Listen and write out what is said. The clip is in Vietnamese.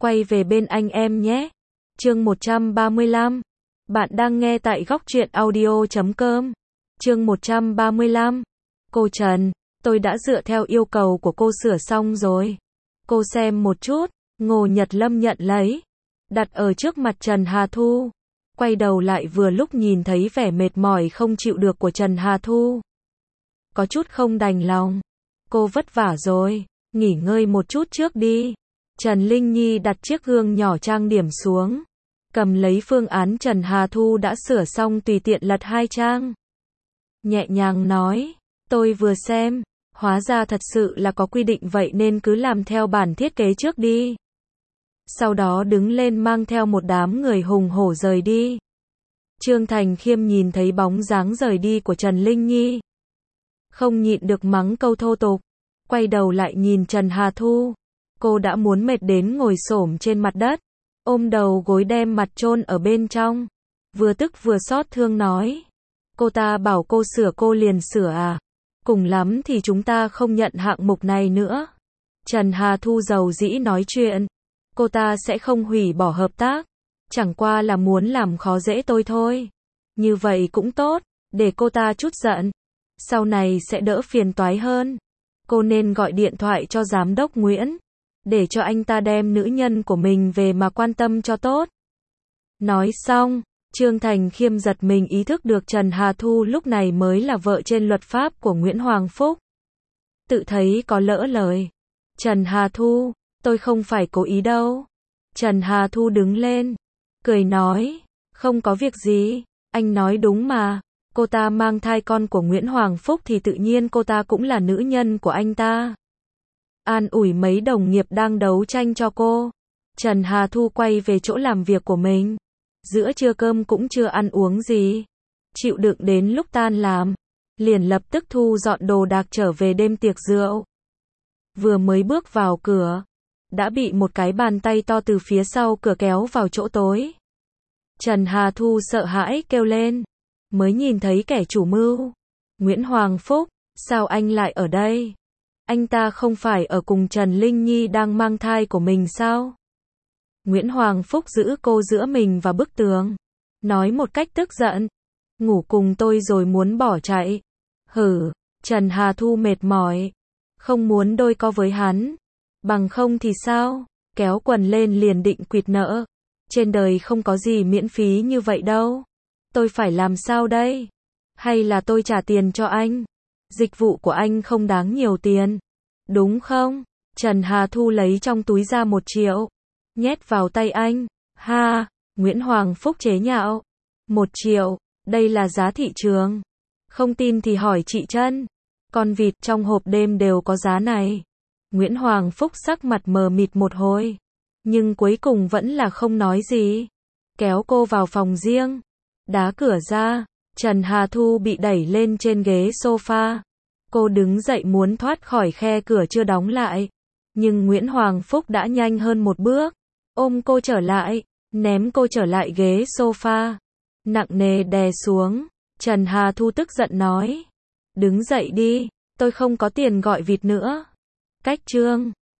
quay về bên anh em nhé. Chương 135. Bạn đang nghe tại goctruyện.audio.com. Chương 135. Cô Trần, tôi đã dựa theo yêu cầu của cô sửa xong rồi. Cô xem một chút. Ngô Nhật Lâm nhận lấy, đặt ở trước mặt Trần Hà Thu. Quay đầu lại vừa lúc nhìn thấy vẻ mệt mỏi không chịu được của Trần Hà Thu. Có chút không đành lòng. Cô vất vả rồi, nghỉ ngơi một chút trước đi. Trần Linh Nhi đặt chiếc gương nhỏ trang điểm xuống. Cầm lấy phương án Trần Hà Thu đã sửa xong tùy tiện lật 2 trang. Nhẹ nhàng nói, tôi vừa xem, hóa ra thật sự là có quy định vậy nên cứ làm theo bản thiết kế trước đi. Sau đó đứng lên mang theo một đám người hùng hổ rời đi. Trương Thành Khiêm nhìn thấy bóng dáng rời đi của Trần Linh Nhi. Không nhịn được mắng câu thô tục. Quay đầu lại nhìn Trần Hà Thu. Cô đã muốn mệt đến ngồi xổm trên mặt đất. Ôm đầu gối đem mặt chôn ở bên trong. Vừa tức vừa xót thương nói. Cô ta bảo cô sửa cô liền sửa à. Cùng lắm thì chúng ta không nhận hạng mục này nữa. Trần Hà Thu giàu dĩ nói chuyện. Cô ta sẽ không hủy bỏ hợp tác. Chẳng qua là muốn làm khó dễ tôi thôi. Như vậy cũng tốt, để cô ta chút giận. Sau này sẽ đỡ phiền toái hơn. Cô nên gọi điện thoại cho giám đốc Nguyễn. Để cho anh ta đem nữ nhân của mình về mà quan tâm cho tốt. Nói xong, Trương Thành Khiêm giật mình ý thức được Trần Hà Thu lúc này mới là vợ trên luật pháp của Nguyễn Hoàng Phúc. Tự thấy có lỡ lời. Trần Hà Thu, tôi không phải cố ý đâu. Trần Hà Thu đứng lên, cười nói, không có việc gì, anh nói đúng mà. Cô ta mang thai con của Nguyễn Hoàng Phúc thì tự nhiên cô ta cũng là nữ nhân của anh ta. An ủi mấy đồng nghiệp đang đấu tranh cho cô. Trần Hà Thu quay về chỗ làm việc của mình. Giữa trưa cơm cũng chưa ăn uống gì. Chịu đựng đến lúc tan làm. Liền lập tức thu dọn đồ đạc trở về đêm tiệc rượu. Vừa mới bước vào cửa. Đã bị một cái bàn tay to từ phía sau cửa kéo vào chỗ tối. Trần Hà Thu sợ hãi kêu lên. Mới nhìn thấy kẻ chủ mưu. Nguyễn Hoàng Phúc, sao anh lại ở đây? Anh ta không phải ở cùng Trần Linh Nhi đang mang thai của mình sao? Nguyễn Hoàng Phúc giữ cô giữa mình và bức tường. Nói một cách tức giận. Ngủ cùng tôi rồi muốn bỏ chạy. Hử, Trần Hà Thu mệt mỏi. Không muốn đôi co với hắn. Bằng không thì sao? Kéo quần lên liền định quỵt nợ. Trên đời không có gì miễn phí như vậy đâu. Tôi phải làm sao đây? Hay là tôi trả tiền cho anh? Dịch vụ của anh không đáng nhiều tiền. Đúng không? Trần Hà Thu lấy trong túi ra 1 triệu. Nhét vào tay anh. Ha! Nguyễn Hoàng Phúc chế nhạo. 1 triệu. Đây là giá thị trường. Không tin thì hỏi chị Trân. Con vịt trong hộp đêm đều có giá này. Nguyễn Hoàng Phúc sắc mặt mờ mịt một hồi. Nhưng cuối cùng vẫn là không nói gì. Kéo cô vào phòng riêng. Đá cửa ra. Trần Hà Thu bị đẩy lên trên ghế sofa. Cô đứng dậy muốn thoát khỏi khe cửa chưa đóng lại. Nhưng Nguyễn Hoàng Phúc đã nhanh hơn một bước. Ôm cô trở lại. Ném cô trở lại ghế sofa. Nặng nề đè xuống. Trần Hà Thu tức giận nói. Đứng dậy đi. Tôi không có tiền gọi vịt nữa. Cách Trương